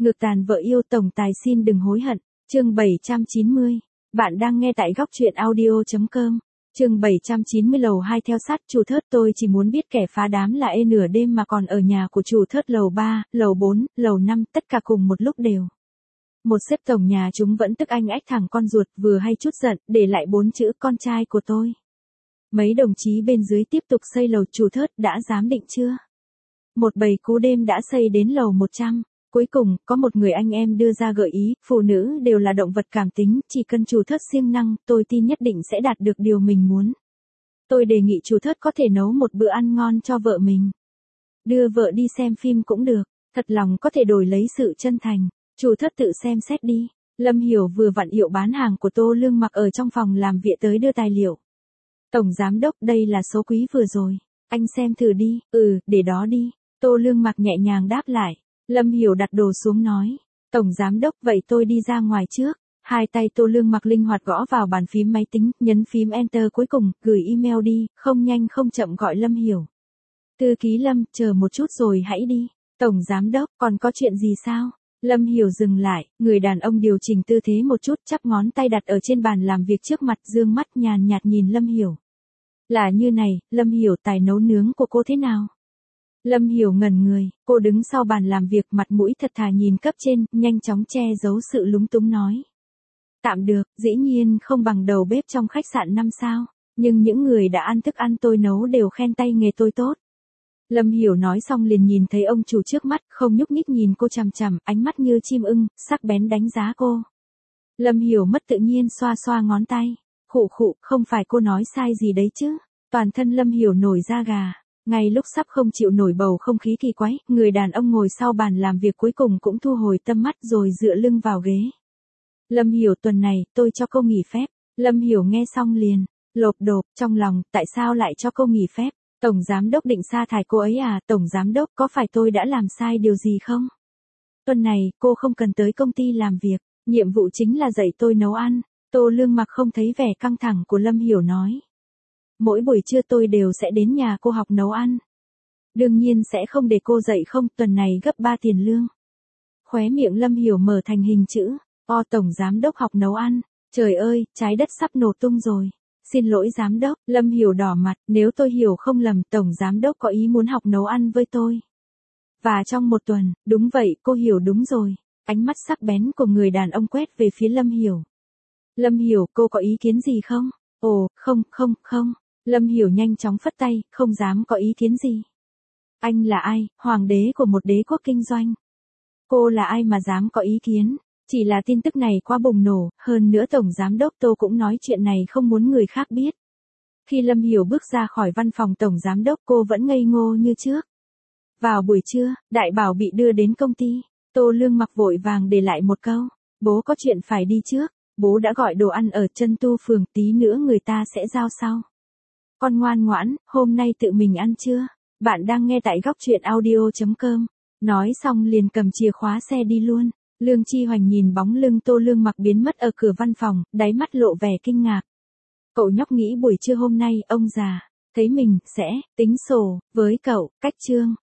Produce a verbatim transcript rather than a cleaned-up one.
Ngược tàn vợ yêu tổng tài xin đừng hối hận. Chương bảy trăm chín mươi. Bạn đang nghe tại góc truyện audio chấm com. Chương bảy trăm chín mươi lầu hai theo sát chủ thớt tôi chỉ muốn biết kẻ phá đám là ê nửa đêm mà còn ở nhà của chủ thớt lầu ba, lầu bốn, lầu năm tất cả cùng một lúc đều. Một sếp tổng nhà chúng vẫn tức anh ách thằng con ruột vừa hay chút giận để lại bốn chữ con trai của tôi. Mấy đồng chí bên dưới tiếp tục xây lầu chủ thớt đã dám định chưa? Một bầy cú đêm đã xây đến lầu một trăm. Cuối cùng, có một người anh em đưa ra gợi ý, phụ nữ đều là động vật cảm tính, chỉ cần chủ thớt siêng năng, tôi tin nhất định sẽ đạt được điều mình muốn. Tôi đề nghị chủ thớt có thể nấu một bữa ăn ngon cho vợ mình. Đưa vợ đi xem phim cũng được, thật lòng có thể đổi lấy sự chân thành. Chủ thớt tự xem xét đi. Lâm Hiểu vừa vặn hiệu bán hàng của Tô Lương Mặc ở trong phòng làm việc tới đưa tài liệu. Tổng giám đốc, đây là số quý vừa rồi. Anh xem thử đi. Ừ, để đó đi. Tô Lương Mặc nhẹ nhàng đáp lại. Lâm Hiểu đặt đồ xuống nói. Tổng giám đốc, vậy tôi đi ra ngoài trước. Hai tay Tô Lương Mặc linh hoạt gõ vào bàn phím máy tính, nhấn phím Enter cuối cùng, gửi email đi, không nhanh không chậm gọi Lâm Hiểu. Thư ký Lâm, chờ một chút rồi hãy đi. Tổng giám đốc, còn có chuyện gì sao? Lâm Hiểu dừng lại, người đàn ông điều chỉnh tư thế một chút, chắp ngón tay đặt ở trên bàn làm việc trước mặt, dương mắt nhàn nhạt nhìn Lâm Hiểu. Là như này, Lâm Hiểu, tài nấu nướng của cô thế nào? Lâm Hiểu ngẩn người, cô đứng sau bàn làm việc, mặt mũi thật thà nhìn cấp trên, nhanh chóng che giấu sự lúng túng nói. Tạm được, dĩ nhiên không bằng đầu bếp trong khách sạn năm sao, nhưng những người đã ăn thức ăn tôi nấu đều khen tay nghề tôi tốt. Lâm Hiểu nói xong liền nhìn thấy ông chủ trước mắt, không nhúc nhích nhìn cô chằm chằm, ánh mắt như chim ưng, sắc bén đánh giá cô. Lâm Hiểu mất tự nhiên xoa xoa ngón tay. Khụ khụ, không phải cô nói sai gì đấy chứ. Toàn thân Lâm Hiểu nổi da gà. Ngay lúc sắp không chịu nổi bầu không khí kỳ quái, người đàn ông ngồi sau bàn làm việc cuối cùng cũng thu hồi tâm mắt rồi dựa lưng vào ghế. Lâm Hiểu, tuần này, tôi cho cô nghỉ phép. Lâm Hiểu nghe xong liền, lộp độp, trong lòng, tại sao lại cho cô nghỉ phép? Tổng giám đốc định sa thải cô ấy à? Tổng giám đốc, có phải tôi đã làm sai điều gì không? Tuần này, cô không cần tới công ty làm việc, nhiệm vụ chính là dạy tôi nấu ăn. Tô Lương Mặc không thấy vẻ căng thẳng của Lâm Hiểu nói. Mỗi buổi trưa tôi đều sẽ đến nhà cô học nấu ăn. Đương nhiên sẽ không để cô dạy không, tuần này gấp ba tiền lương. Khóe miệng Lâm Hiểu mở thành hình chữ, o tổng giám đốc học nấu ăn, trời ơi, trái đất sắp nổ tung rồi. Xin lỗi giám đốc, Lâm Hiểu đỏ mặt, nếu tôi hiểu không lầm, tổng giám đốc có ý muốn học nấu ăn với tôi. Và trong một tuần, đúng vậy, cô hiểu đúng rồi. Ánh mắt sắc bén của người đàn ông quét về phía Lâm Hiểu. Lâm Hiểu, cô có ý kiến gì không? Ồ, không, không, không. Lâm Hiểu nhanh chóng phất tay, không dám có ý kiến gì. Anh là ai, hoàng đế của một đế quốc kinh doanh? Cô là ai mà dám có ý kiến? Chỉ là tin tức này quá bùng nổ, hơn nữa tổng giám đốc Tô cũng nói chuyện này không muốn người khác biết. Khi Lâm Hiểu bước ra khỏi văn phòng tổng giám đốc cô vẫn ngây ngô như trước. Vào buổi trưa, Đại Bảo bị đưa đến công ty, Tô Lương Mặc vội vàng để lại một câu, bố có chuyện phải đi trước, bố đã gọi đồ ăn ở Chân Tu phường, tí nữa người ta sẽ giao sau. Con ngoan ngoãn, hôm nay tự mình ăn chưa? Bạn đang nghe tại góc truyện audio chấm com. Nói xong liền cầm chìa khóa xe đi luôn. Lương Chi Hoành nhìn bóng lưng Tô Lương Mặc biến mất ở cửa văn phòng, đáy mắt lộ vẻ kinh ngạc. Cậu nhóc nghĩ buổi trưa hôm nay ông già thấy mình sẽ tính sổ với cậu. Cách chương